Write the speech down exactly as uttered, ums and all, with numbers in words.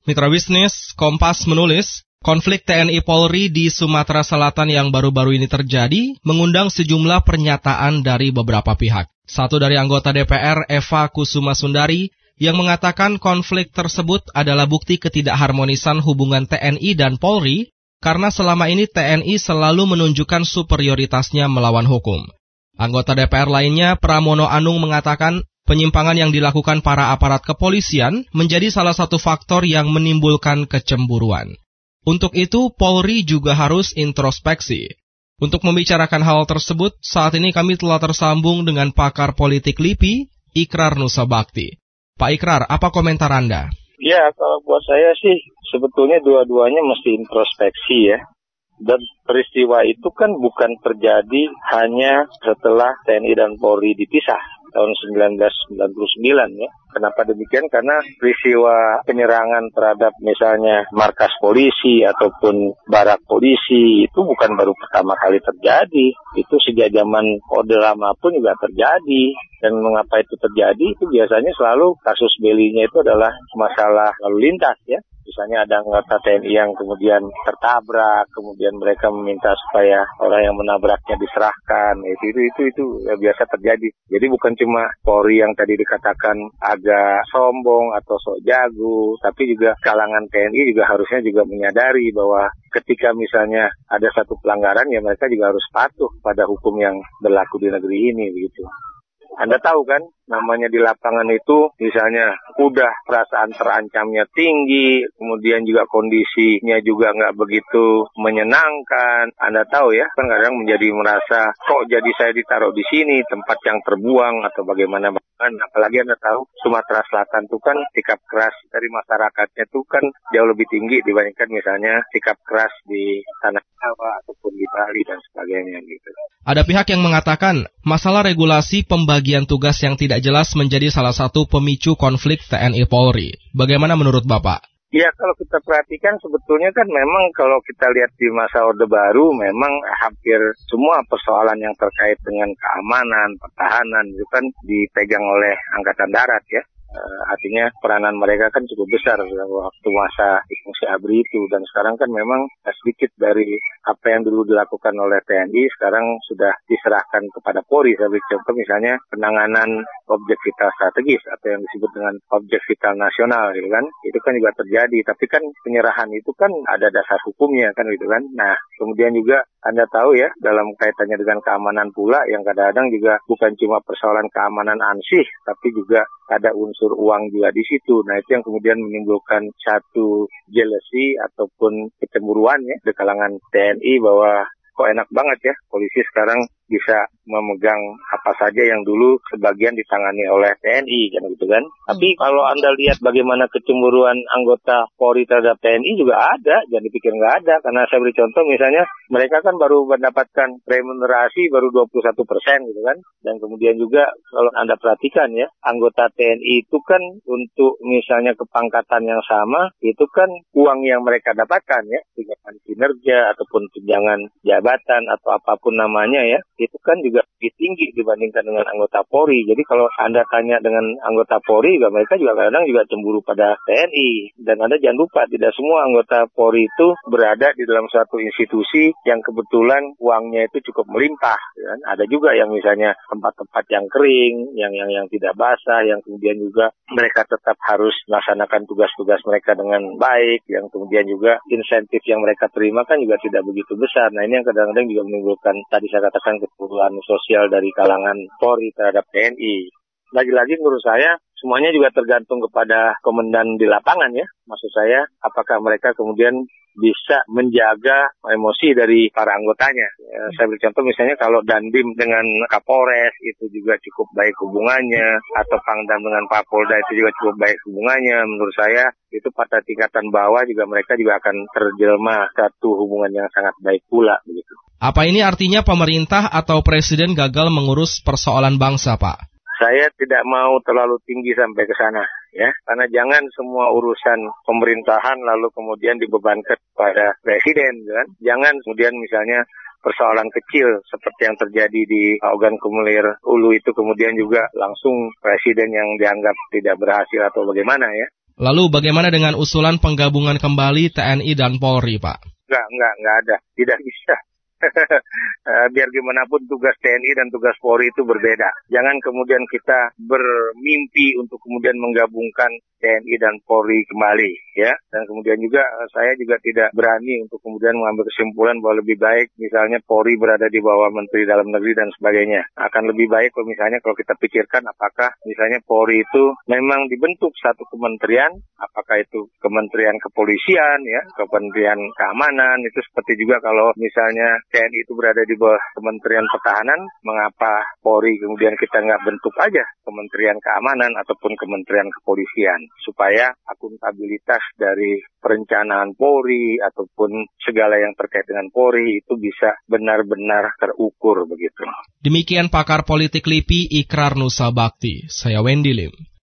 Mitra bisnis, Kompas menulis, konflik T N I Polri di Sumatera Selatan yang baru-baru ini terjadi mengundang sejumlah pernyataan dari beberapa pihak. Satu dari anggota D P R, Eva Kusuma Sundari, yang mengatakan konflik tersebut adalah bukti ketidakharmonisan hubungan T N I dan Polri karena selama ini T N I selalu menunjukkan superioritasnya melawan hukum. Anggota D P R lainnya, Pramono Anung, mengatakan penyimpangan yang dilakukan para aparat kepolisian menjadi salah satu faktor yang menimbulkan kecemburuan. Untuk itu, Polri juga harus introspeksi. Untuk membicarakan hal tersebut, saat ini kami telah tersambung dengan pakar politik L I P I, Ikrar Nusa Bakti. Pak Ikrar, apa komentar Anda? Ya, kalau buat saya sih sebetulnya dua-duanya mesti introspeksi ya. Dan peristiwa itu kan bukan terjadi hanya setelah T N I dan Polri dipisah tahun seribu sembilan ratus sembilan puluh sembilan ya. Kenapa demikian? Karena peristiwa penyerangan terhadap misalnya markas polisi ataupun barak polisi itu bukan baru pertama kali terjadi. Itu sejak zaman Orde Lama pun juga terjadi. Dan mengapa itu terjadi? Itu biasanya selalu kasus belinya itu adalah masalah lalu lintas ya. Misalnya ada anggota T N I yang kemudian tertabrak, kemudian mereka meminta supaya orang yang menabraknya diserahkan. Itu itu itu, itu ya, biasa terjadi. Jadi bukan cuma Polri yang tadi dikatakan agak sombong atau sok jago, tapi juga kalangan T N I juga harusnya juga menyadari bahwa ketika misalnya ada satu pelanggaran ya mereka juga harus patuh pada hukum yang berlaku di negeri ini begitu. Anda tahu kan, namanya di lapangan itu misalnya udah perasaan terancamnya tinggi, kemudian juga kondisinya juga nggak begitu menyenangkan. Anda tahu ya, kan kadang menjadi merasa, kok jadi saya ditaruh di sini, tempat yang terbuang atau bagaimana. Apalagi Anda tahu, Sumatera Selatan itu kan sikap keras dari masyarakatnya itu kan jauh lebih tinggi dibandingkan misalnya sikap keras di Tanah Jawa ataupun di Bali dan sebagainya gitu. Ada pihak yang mengatakan masalah regulasi pembagian tugas yang tidak jelas menjadi salah satu pemicu konflik T N I Polri. Bagaimana menurut Bapak? Ya, kalau kita perhatikan sebetulnya kan memang kalau kita lihat di masa Orde Baru memang hampir semua persoalan yang terkait dengan keamanan, pertahanan itu kan dipegang oleh Angkatan Darat ya. Uh, artinya peranan mereka kan cukup besar waktu masa fungsi ABRI itu, dan sekarang kan memang sedikit dari apa yang dulu dilakukan oleh T N I sekarang sudah diserahkan kepada Polri. Sebagai contoh misalnya penanganan objek vital strategis atau yang disebut dengan objek vital nasional gitu kan, itu kan juga terjadi, tapi kan penyerahan itu kan ada dasar hukumnya kan gitu kan. Nah kemudian juga Anda tahu ya dalam kaitannya dengan keamanan pula yang kadang-kadang juga bukan cuma persoalan keamanan ansih, tapi juga ada unsur uang juga di situ. Nah itu yang kemudian menimbulkan satu jealousy ataupun kecemburuan ya di kalangan T N I bahwa kok enak banget ya polisi sekarang bisa memegang apa saja yang dulu sebagian ditangani oleh T N I kan gitu kan. Tapi kalau Anda lihat bagaimana kecemburuan anggota Polri terhadap T N I juga ada, jangan dipikir nggak ada. Karena saya beri contoh misalnya mereka kan baru mendapatkan remunerasi baru dua puluh satu persen gitu kan. Dan kemudian juga kalau Anda perhatikan ya, anggota T N I itu kan untuk misalnya kepangkatan yang sama, itu kan uang yang mereka dapatkan ya, tunjangan kinerja ataupun tunjangan jabatan atau apapun namanya ya, itu kan juga lebih tinggi dibandingkan dengan anggota Polri. Jadi kalau Anda tanya dengan anggota Polri, juga mereka juga kadang juga cemburu pada T N I. Dan Anda jangan lupa, tidak semua anggota Polri itu berada di dalam suatu institusi yang kebetulan uangnya itu cukup melimpah. Kan? Ada juga yang misalnya tempat-tempat yang kering, yang yang yang tidak basah, yang kemudian juga mereka tetap harus melaksanakan tugas-tugas mereka dengan baik, yang kemudian juga insentif yang mereka terima kan juga tidak begitu besar. Nah ini yang kadang-kadang juga menimbulkan, tadi saya katakan, keperluan sosial dari kalangan Polri terhadap T N I. Lagi-lagi menurut saya semuanya juga tergantung kepada komandan di lapangan ya. Maksud saya apakah mereka kemudian bisa menjaga emosi dari para anggotanya. Ya, saya beri contoh misalnya kalau Dandim dengan Kapolres itu juga cukup baik hubungannya, atau Pangdam dengan Kapolda itu juga cukup baik hubungannya. Menurut saya itu pada tingkatan bawah juga mereka juga akan terjelma satu hubungan yang sangat baik pula begitu. Apa ini artinya pemerintah atau presiden gagal mengurus persoalan bangsa, Pak? Saya tidak mau terlalu tinggi sampai ke sana, ya. Karena jangan semua urusan pemerintahan lalu kemudian dibebankan pada presiden, kan? Jangan kemudian misalnya persoalan kecil seperti yang terjadi di Ogan Komulir Ulu itu kemudian juga langsung presiden yang dianggap tidak berhasil atau bagaimana, ya. Lalu bagaimana dengan usulan penggabungan kembali T N I dan Polri, Pak? Enggak, enggak, enggak ada. Tidak bisa. Biar gimana pun tugas T N I dan tugas Polri itu berbeda. Jangan kemudian kita bermimpi untuk kemudian menggabungkan T N I dan Polri kembali, ya. Dan kemudian juga saya juga tidak berani untuk kemudian mengambil kesimpulan bahwa lebih baik misalnya Polri berada di bawah Menteri Dalam Negeri dan sebagainya. Akan lebih baik kalau misalnya kalau kita pikirkan apakah misalnya Polri itu memang dibentuk satu kementerian, apakah itu Kementerian Kepolisian, ya, Kementerian Keamanan, itu seperti juga kalau misalnya T N I itu berada di bawah Kementerian Pertahanan, mengapa Polri kemudian kita nggak bentuk aja Kementerian Keamanan ataupun Kementerian Kepolisian, supaya akuntabilitas dari perencanaan Polri ataupun segala yang terkait dengan Polri itu bisa benar-benar terukur begitu. Demikian pakar politik L I P I Ikrar Nusa Bakti. Saya Wendy Lim.